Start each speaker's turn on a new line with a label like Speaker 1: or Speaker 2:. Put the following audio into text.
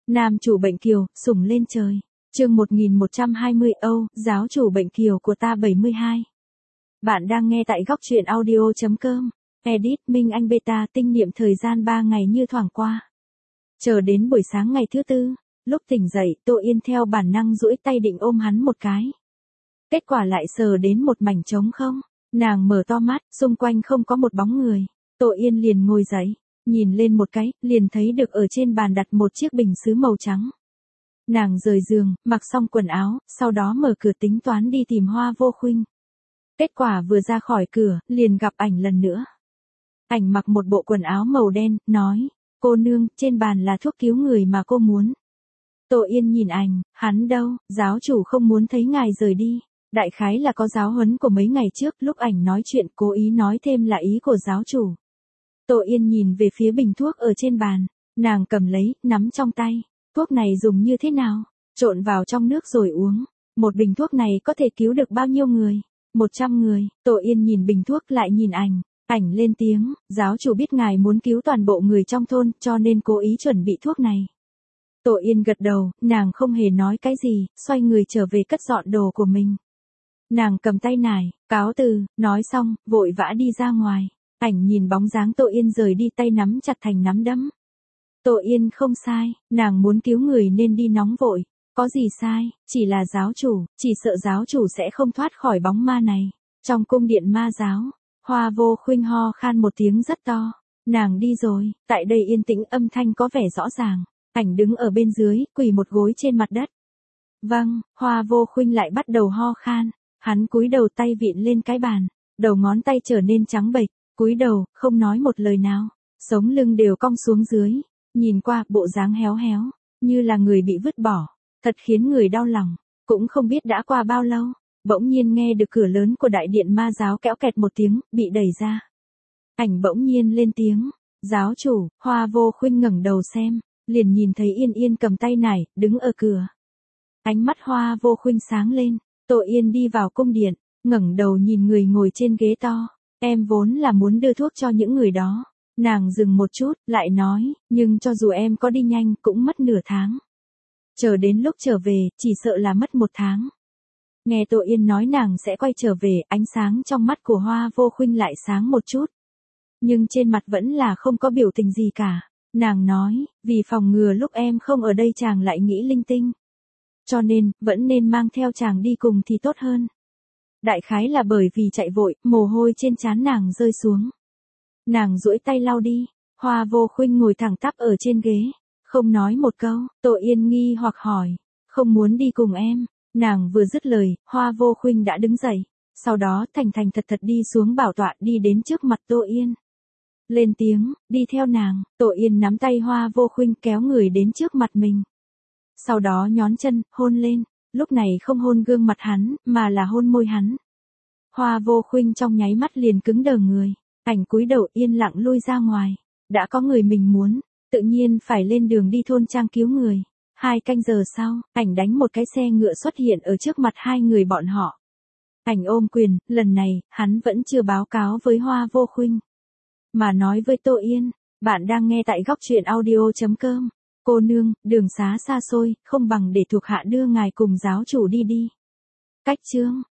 Speaker 1: Nam chủ bệnh kiều, sủng lên trời. Chương 1120 Âu, giáo chủ bệnh kiều của ta 72. Bạn đang nghe tại góc truyện audio.com. Edit Minh Anh Beta. Tinh niệm thời gian 3 ngày như thoảng qua. Chờ đến buổi sáng ngày thứ tư, lúc tỉnh dậy, Tô Yên theo bản năng duỗi tay định ôm hắn một cái. Kết quả lại sờ đến một mảnh trống không. Nàng mở to mắt, xung quanh không có một bóng người. Tô Yên liền ngồi dậy, nhìn lên một cái, liền thấy được ở trên bàn đặt một chiếc bình sứ màu trắng. Nàng rời giường, mặc xong quần áo, sau đó mở cửa tính toán đi tìm Hoa Vô Khuynh. Kết quả vừa ra khỏi cửa, liền gặp ảnh lần nữa. Ảnh mặc một bộ quần áo màu đen, nói, cô nương, trên bàn là thuốc cứu người mà cô muốn. Tô Yên nhìn ảnh, hắn đâu, giáo chủ không muốn thấy ngài rời đi. Đại khái là có giáo huấn của mấy ngày trước, lúc ảnh nói chuyện cố ý nói thêm là ý của giáo chủ. Tô Yên nhìn về phía bình thuốc ở trên bàn, nàng cầm lấy, nắm trong tay. Thuốc này dùng như thế nào? Trộn vào trong nước rồi uống. Một bình thuốc này có thể cứu được bao nhiêu người? 100 người. Tô Yên nhìn bình thuốc lại nhìn ảnh. Ảnh lên tiếng, giáo chủ biết ngài muốn cứu toàn bộ người trong thôn, cho nên cố ý chuẩn bị thuốc này. Tô Yên gật đầu, nàng không hề nói cái gì, xoay người trở về cất dọn đồ của mình. Nàng cầm tay nải, cáo từ, nói xong, vội vã đi ra ngoài. Ảnh nhìn bóng dáng Tô Yên rời đi, tay nắm chặt thành nắm đấm. Tô Yên không sai, nàng muốn cứu người nên đi nóng vội. Có gì sai, chỉ là giáo chủ, chỉ sợ giáo chủ sẽ không thoát khỏi bóng ma này. Trong cung điện ma giáo, Hoa Vô Khuynh ho khan một tiếng rất to. Nàng đi rồi, tại đây yên tĩnh, âm thanh có vẻ rõ ràng. Ảnh đứng ở bên dưới, quỳ một gối trên mặt đất. Vâng, Hoa Vô Khuynh lại bắt đầu ho khan. Hắn cúi đầu, tay vịn lên cái bàn, đầu ngón tay trở nên trắng bệch, cúi đầu, không nói một lời nào. Sống lưng đều cong xuống dưới, nhìn qua, bộ dáng héo héo, như là người bị vứt bỏ, thật khiến người đau lòng. Cũng không biết đã qua bao lâu, bỗng nhiên nghe được cửa lớn của đại điện ma giáo kéo kẹt một tiếng, bị đẩy ra. Ảnh bỗng nhiên lên tiếng, giáo chủ. Hoa Vô Khuynh ngẩng đầu xem, liền nhìn thấy Yên Yên cầm tay nải, đứng ở cửa. Ánh mắt Hoa Vô Khuynh sáng lên. Tô Yên đi vào cung điện, ngẩng đầu nhìn người ngồi trên ghế to. Em vốn là muốn đưa thuốc cho những người đó. Nàng dừng một chút, lại nói, nhưng cho dù em có đi nhanh cũng mất nửa tháng. Chờ đến lúc trở về, chỉ sợ là mất 1 tháng. Nghe Tô Yên nói nàng sẽ quay trở về, ánh sáng trong mắt của Hoa Vô Khuynh lại sáng một chút. Nhưng trên mặt vẫn là không có biểu tình gì cả. Nàng nói, vì phòng ngừa lúc em không ở đây chàng lại nghĩ linh tinh. Cho nên, vẫn nên mang theo chàng đi cùng thì tốt hơn. Đại khái là bởi vì chạy vội, mồ hôi trên trán nàng rơi xuống. Nàng duỗi tay lau đi. Hoa Vô Khuynh ngồi thẳng tắp ở trên ghế, không nói một câu. Tô Yên nghi hoặc hỏi, không muốn đi cùng em. Nàng vừa dứt lời, Hoa Vô Khuynh đã đứng dậy. Sau đó thành thành thật thật đi xuống bảo tọa, đi đến trước mặt Tô Yên. Lên tiếng, đi theo nàng. Tô Yên nắm tay Hoa Vô Khuynh kéo người đến trước mặt mình. Sau đó nhón chân, hôn lên. Lúc này không hôn gương mặt hắn, mà là hôn môi hắn. Hoa Vô Khuynh trong nháy mắt liền cứng đờ người. Ảnh cúi đầu yên lặng lui ra ngoài. Đã có người mình muốn, tự nhiên phải lên đường đi thôn trang cứu người. 2 canh giờ sau, ảnh đánh một cái xe ngựa xuất hiện ở trước mặt hai người bọn họ. Ảnh ôm quyền, lần này, hắn vẫn chưa báo cáo với Hoa Vô Khuynh, mà nói với Tô Yên, bạn đang nghe tại góc truyện audio.com. Cô nương, đường xá xa xôi, không bằng để thuộc hạ đưa ngài cùng giáo chủ đi đi. Cách chương